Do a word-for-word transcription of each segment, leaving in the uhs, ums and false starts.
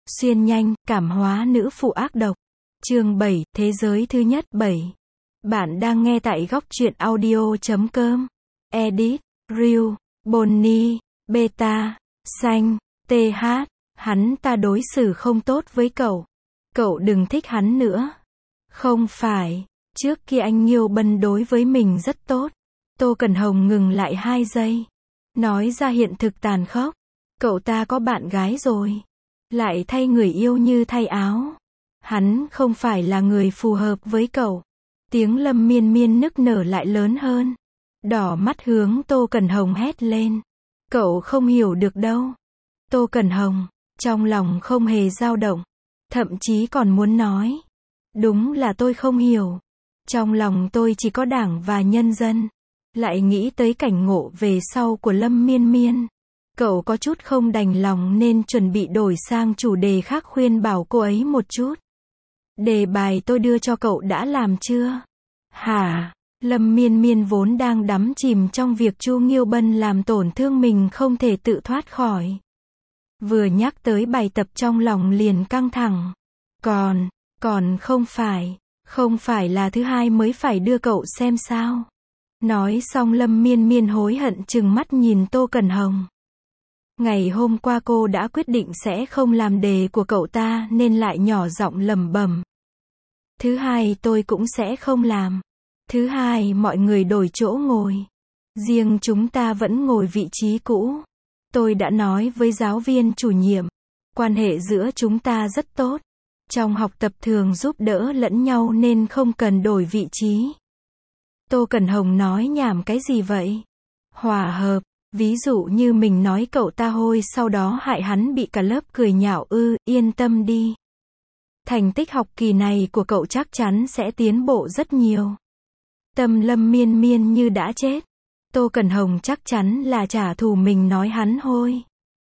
Xuyên nhanh, cảm hóa nữ phụ ác độc. Chương bảy, Thế giới thứ nhất. bảy. Bạn đang nghe tại góc truyện audio chấm com. Edit, Real, Bonnie, Beta, Xanh, tê hát. Hắn ta đối xử không tốt với cậu. Cậu đừng thích hắn nữa. Không phải. Trước kia anh Nghiêu Bân đối với mình rất tốt. Tô Cẩn Hồng ngừng lại hai giây. Nói ra hiện thực tàn khốc. Cậu ta có bạn gái rồi. Lại thay người yêu như thay áo. Hắn không phải là người phù hợp với cậu. Tiếng Lâm Miên Miên nức nở lại lớn hơn. Đỏ mắt hướng Tô Cẩn Hồng hét lên. Cậu không hiểu được đâu. Tô Cẩn Hồng, trong lòng không hề dao động. Thậm chí còn muốn nói. Đúng là tôi không hiểu. Trong lòng tôi chỉ có Đảng và nhân dân. Lại nghĩ tới cảnh ngộ về sau của Lâm Miên Miên. Cậu có chút không đành lòng nên chuẩn bị đổi sang chủ đề khác khuyên bảo cô ấy một chút. Đề bài tôi đưa cho cậu đã làm chưa? Hả? Lâm Miên Miên vốn đang đắm chìm trong việc Chu Nghiêu Bân làm tổn thương mình không thể tự thoát khỏi. Vừa nhắc tới bài tập trong lòng liền căng thẳng. Còn, còn không phải, không phải là thứ hai mới phải đưa cậu xem sao? Nói xong Lâm Miên Miên hối hận trừng mắt nhìn Tô Cẩn Hồng. Ngày hôm qua cô đã quyết định sẽ không làm đề của cậu ta nên lại nhỏ giọng lẩm bẩm. Thứ hai tôi cũng sẽ không làm. Thứ hai mọi người đổi chỗ ngồi. Riêng chúng ta vẫn ngồi vị trí cũ. Tôi đã nói với giáo viên chủ nhiệm. Quan hệ giữa chúng ta rất tốt. Trong học tập thường giúp đỡ lẫn nhau nên không cần đổi vị trí. Tô Cẩn Hồng nói nhảm cái gì vậy? Hòa hợp. Ví dụ như mình nói cậu ta hôi sau đó hại hắn bị cả lớp cười nhạo ư, yên tâm đi. Thành tích học kỳ này của cậu chắc chắn sẽ tiến bộ rất nhiều. Tâm Lâm Miên Miên như đã chết. Tô Cẩn Hồng chắc chắn là trả thù mình nói hắn hôi.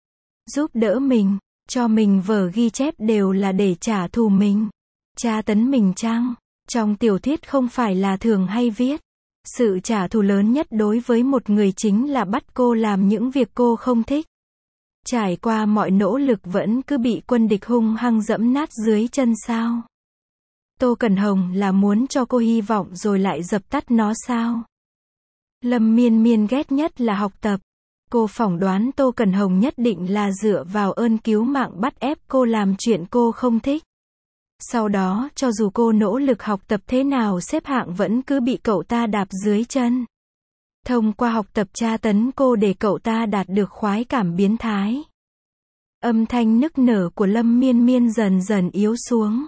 Giúp đỡ mình, cho mình vở ghi chép đều là để trả thù mình. Tra tấn mình chăng? Trong tiểu thuyết không phải là thường hay viết. Sự trả thù lớn nhất đối với một người chính là bắt cô làm những việc cô không thích. Trải qua mọi nỗ lực vẫn cứ bị quân địch hung hăng dẫm nát dưới chân sao? Tô Cẩn Hồng là muốn cho cô hy vọng rồi lại dập tắt nó sao? Lâm Miên Miên ghét nhất là học tập. Cô phỏng đoán Tô Cẩn Hồng nhất định là dựa vào ơn cứu mạng bắt ép cô làm chuyện cô không thích. Sau đó, cho dù cô nỗ lực học tập thế nào xếp hạng vẫn cứ bị cậu ta đạp dưới chân. Thông qua học tập tra tấn cô để cậu ta đạt được khoái cảm biến thái. Âm thanh nức nở của Lâm Miên Miên dần dần yếu xuống.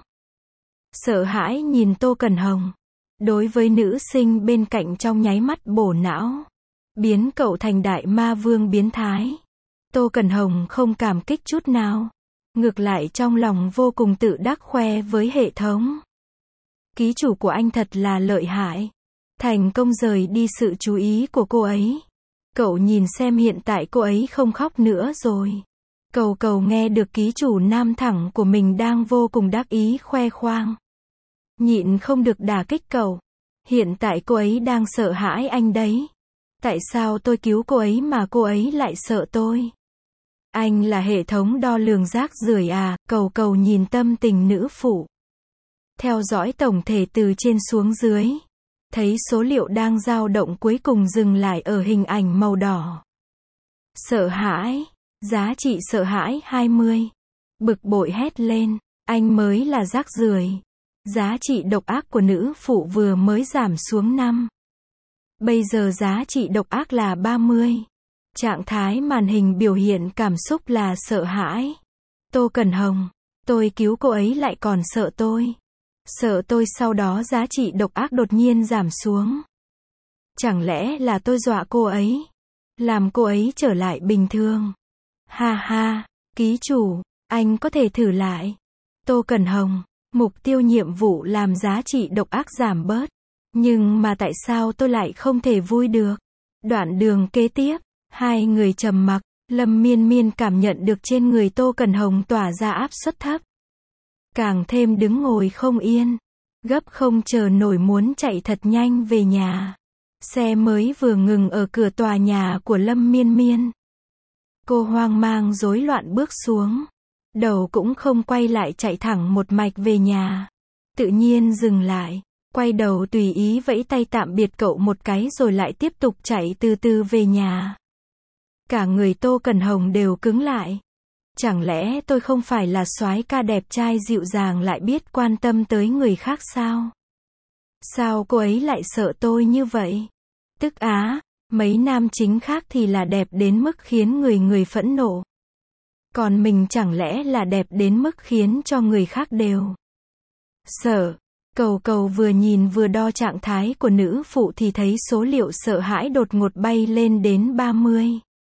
Sợ hãi nhìn Tô Cẩn Hồng. Đối với nữ sinh bên cạnh trong nháy mắt bổ não. Biến cậu thành đại ma vương biến thái. Tô Cẩn Hồng không cảm kích chút nào. Ngược lại trong lòng vô cùng tự đắc khoe với hệ thống. Ký chủ của anh thật là lợi hại. Thành công rời đi sự chú ý của cô ấy. Cậu nhìn xem hiện tại cô ấy không khóc nữa rồi. Cầu cầu nghe được ký chủ nam thẳng của mình đang vô cùng đắc ý khoe khoang. Nhịn không được đả kích cậu. Hiện tại cô ấy đang sợ hãi anh đấy. Tại sao tôi cứu cô ấy mà cô ấy lại sợ tôi? Anh là hệ thống đo lường rác rưởi à? Cầu cầu nhìn tâm tình nữ phụ. Theo dõi tổng thể từ trên xuống dưới. Thấy số liệu đang dao động cuối cùng dừng lại ở hình ảnh màu đỏ. Sợ hãi. Giá trị sợ hãi hai mươi. Bực bội hét lên. Anh mới là rác rưởi. Giá trị độc ác của nữ phụ vừa mới giảm xuống năm. Bây giờ giá trị độc ác là ba mươi. Trạng thái màn hình biểu hiện cảm xúc là sợ hãi. Tô Cẩn Hồng. Tôi cứu cô ấy lại còn sợ tôi. Sợ tôi sau đó giá trị độc ác đột nhiên giảm xuống. Chẳng lẽ là tôi dọa cô ấy? Làm cô ấy trở lại bình thường. Ha ha. Ký chủ. Anh có thể thử lại. Tô Cẩn Hồng. Mục tiêu nhiệm vụ làm giá trị độc ác giảm bớt. Nhưng mà tại sao tôi lại không thể vui được? Đoạn đường kế tiếp. Hai người trầm mặc. Lâm Miên Miên cảm nhận được trên người Tô Cẩn Hồng tỏa ra áp suất thấp. Càng thêm đứng ngồi không yên. Gấp không chờ nổi muốn chạy thật nhanh về nhà. Xe mới vừa ngừng ở cửa tòa nhà của Lâm Miên Miên. Cô hoang mang rối loạn bước xuống. Đầu cũng không quay lại chạy thẳng một mạch về nhà. Tự nhiên dừng lại, quay đầu tùy ý vẫy tay tạm biệt cậu một cái rồi lại tiếp tục chạy từ từ về nhà. Cả người Tô Cẩn Hồng đều cứng lại. Chẳng lẽ tôi không phải là soái ca đẹp trai dịu dàng lại biết quan tâm tới người khác sao? Sao cô ấy lại sợ tôi như vậy? Tức á, mấy nam chính khác thì là đẹp đến mức khiến người người phẫn nộ. Còn mình chẳng lẽ là đẹp đến mức khiến cho người khác đều sợ. Cầu cầu vừa nhìn vừa đo trạng thái của nữ phụ thì thấy số liệu sợ hãi đột ngột bay lên đến ba mươi.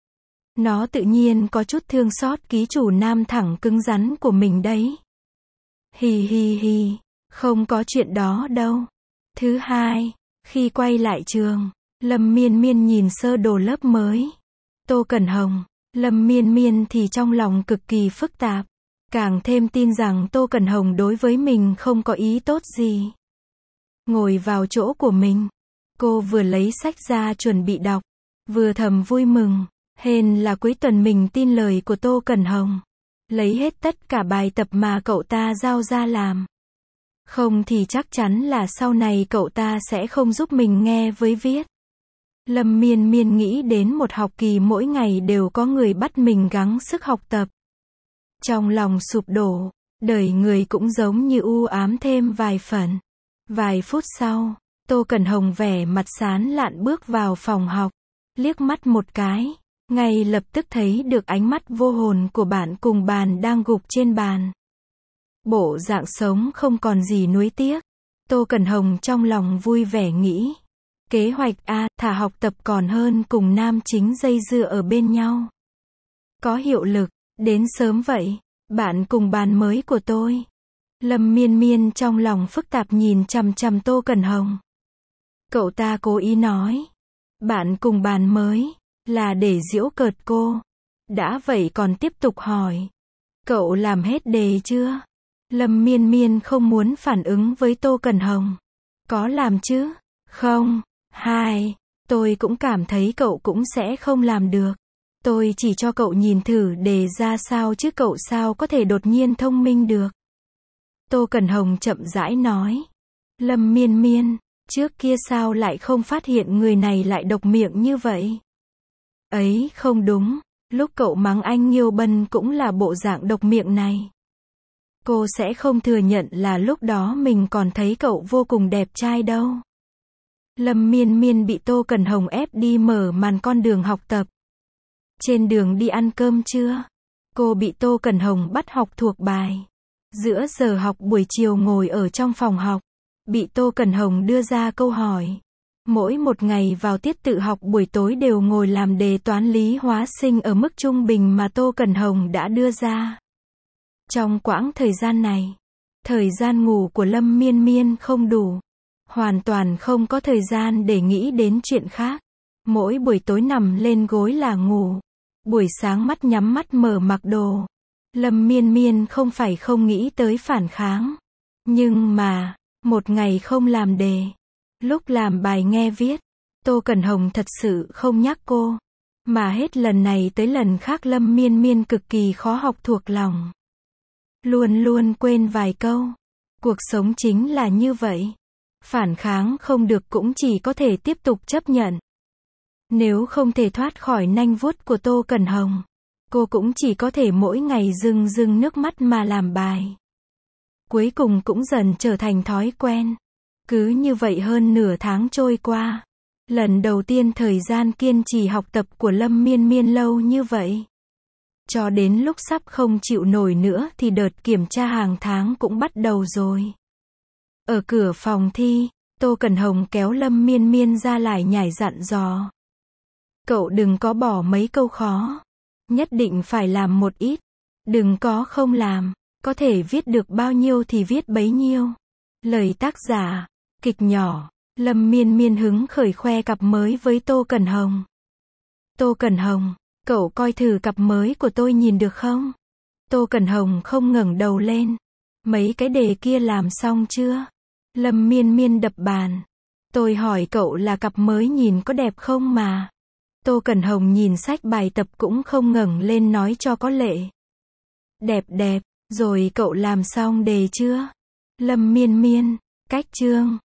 Nó tự nhiên có chút thương xót ký chủ nam thẳng cứng rắn của mình đấy. Hi hi hi, không có chuyện đó đâu. Thứ hai, khi quay lại trường, Lâm Miên Miên nhìn sơ đồ lớp mới. Tô Cẩn Hồng, Lâm Miên Miên thì trong lòng cực kỳ phức tạp. Càng thêm tin rằng Tô Cẩn Hồng đối với mình không có ý tốt gì. Ngồi vào chỗ của mình, cô vừa lấy sách ra chuẩn bị đọc, vừa thầm vui mừng. Hên là cuối tuần mình tin lời của Tô Cẩn Hồng. Lấy hết tất cả bài tập mà cậu ta giao ra làm. Không thì chắc chắn là sau này cậu ta sẽ không giúp mình nghe với viết. Lâm Miên Miên nghĩ đến một học kỳ mỗi ngày đều có người bắt mình gắng sức học tập. Trong lòng sụp đổ, đời người cũng giống như u ám thêm vài phần. Vài phút sau, Tô Cẩn Hồng vẻ mặt sán lạn bước vào phòng học, liếc mắt một cái, ngay lập tức thấy được ánh mắt vô hồn của bạn cùng bàn đang gục trên bàn. Bộ dạng sống không còn gì nuối tiếc. Tô Cẩn Hồng trong lòng vui vẻ nghĩ. Kế hoạch A, thả học tập còn hơn cùng nam chính dây dưa ở bên nhau. Có hiệu lực, đến sớm vậy, bạn cùng bàn mới của tôi. Lâm Miên Miên trong lòng phức tạp nhìn chằm chằm Tô Cẩn Hồng. Cậu ta cố ý nói. Bạn cùng bàn mới, là để giễu cợt cô. Đã vậy còn tiếp tục hỏi. Cậu làm hết đề chưa? Lâm Miên Miên không muốn phản ứng với Tô Cẩn Hồng. Có làm chứ? Không. Hai, tôi cũng cảm thấy cậu cũng sẽ không làm được. Tôi chỉ cho cậu nhìn thử đề ra sao chứ cậu sao có thể đột nhiên thông minh được. Tô Cẩn Hồng chậm rãi nói. Lâm Miên Miên, trước kia sao lại không phát hiện người này lại độc miệng như vậy? Ấy không đúng, lúc cậu mắng anh Nghiêu Bân cũng là bộ dạng độc miệng này. Cô sẽ không thừa nhận là lúc đó mình còn thấy cậu vô cùng đẹp trai đâu. Lâm Miên Miên bị Tô Cẩn Hồng ép đi mở màn con đường học tập. Trên đường đi ăn cơm trưa, cô bị Tô Cẩn Hồng bắt học thuộc bài. Giữa giờ học buổi chiều ngồi ở trong phòng học, bị Tô Cẩn Hồng đưa ra câu hỏi. Mỗi một ngày vào tiết tự học buổi tối đều ngồi làm đề toán lý hóa sinh ở mức trung bình mà Tô Cẩn Hồng đã đưa ra. Trong quãng thời gian này, thời gian ngủ của Lâm Miên Miên không đủ. Hoàn toàn không có thời gian để nghĩ đến chuyện khác. Mỗi buổi tối nằm lên gối là ngủ. Buổi sáng mắt nhắm mắt mở mặc đồ. Lâm Miên Miên không phải không nghĩ tới phản kháng. Nhưng mà, một ngày không làm đề. Lúc làm bài nghe viết, Tô Cẩn Hồng thật sự không nhắc cô. Mà hết lần này tới lần khác Lâm Miên Miên cực kỳ khó học thuộc lòng. Luôn luôn quên vài câu. Cuộc sống chính là như vậy. Phản kháng không được cũng chỉ có thể tiếp tục chấp nhận. Nếu không thể thoát khỏi nanh vuốt của Tô Cẩn Hồng, cô cũng chỉ có thể mỗi ngày rưng rưng nước mắt mà làm bài. Cuối cùng cũng dần trở thành thói quen. Cứ như vậy hơn nửa tháng trôi qua. Lần đầu tiên thời gian kiên trì học tập của Lâm Miên Miên lâu như vậy. Cho đến lúc sắp không chịu nổi nữa thì đợt kiểm tra hàng tháng cũng bắt đầu rồi. Ở cửa phòng thi, Tô Cẩn Hồng kéo Lâm Miên Miên ra lại nhảy dặn dò. Cậu đừng có bỏ mấy câu khó. Nhất định phải làm một ít. Đừng có không làm. Có thể viết được bao nhiêu thì viết bấy nhiêu. Lời tác giả, kịch nhỏ. Lâm Miên Miên hứng khởi khoe cặp mới với Tô Cẩn Hồng. Tô Cẩn Hồng, cậu coi thử cặp mới của tôi nhìn được không? Tô Cẩn Hồng không ngẩng đầu lên. Mấy cái đề kia làm xong chưa? Lâm Miên Miên đập bàn. Tôi hỏi cậu là cặp mới nhìn có đẹp không mà. Tô Cẩn Hồng nhìn sách bài tập cũng không ngẩng lên nói cho có lệ. Đẹp đẹp, rồi cậu làm xong đề chưa? Lâm Miên Miên, cách chương.